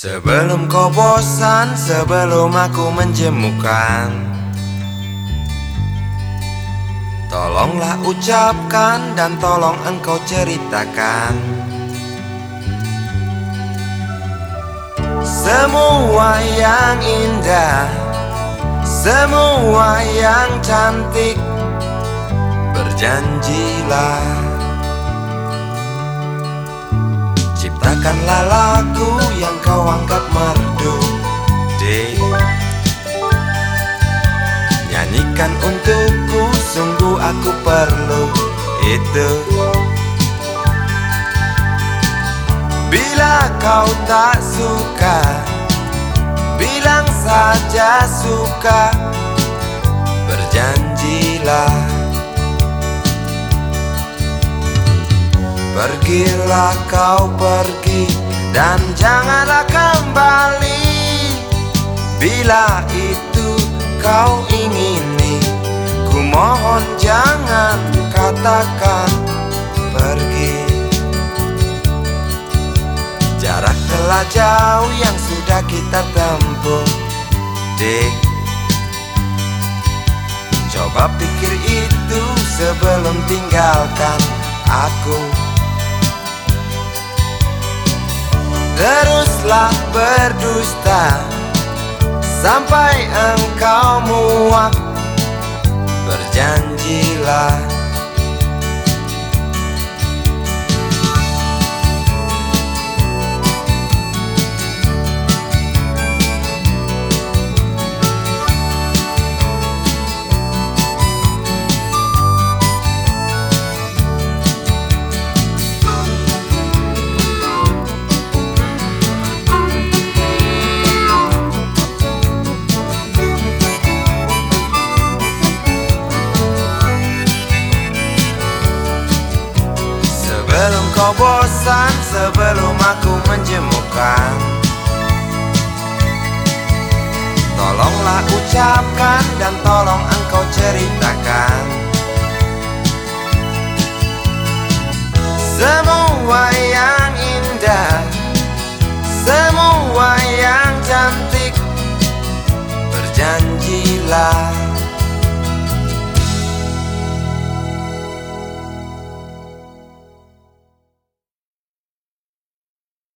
Sebelum kau bosan, sebelum aku menjemukan, tolonglah ucapkan dan tolong engkau ceritakan semua yang indah, semua yang cantik. Berjanjilah, ciptakanlah lagu yang kau anggap merdu, dek. Nyanyikan untukku, sungguh aku perlu itu. Bila kau tak suka, bilang saja suka. Berjanjilah, pergilah kau pergi dan janganlah kembali. Bila itu kau ingini, ku mohon jangan katakan pergi. Jarak telah jauh yang sudah kita tempuh, dek. Coba pikir itu sebelum tinggalkan aku. Teruslah berdusta sampai engkau muak. Berjanjilah, sebelum kau bosan, sebelum aku menjemukan, tolonglah ucapkan dan tolong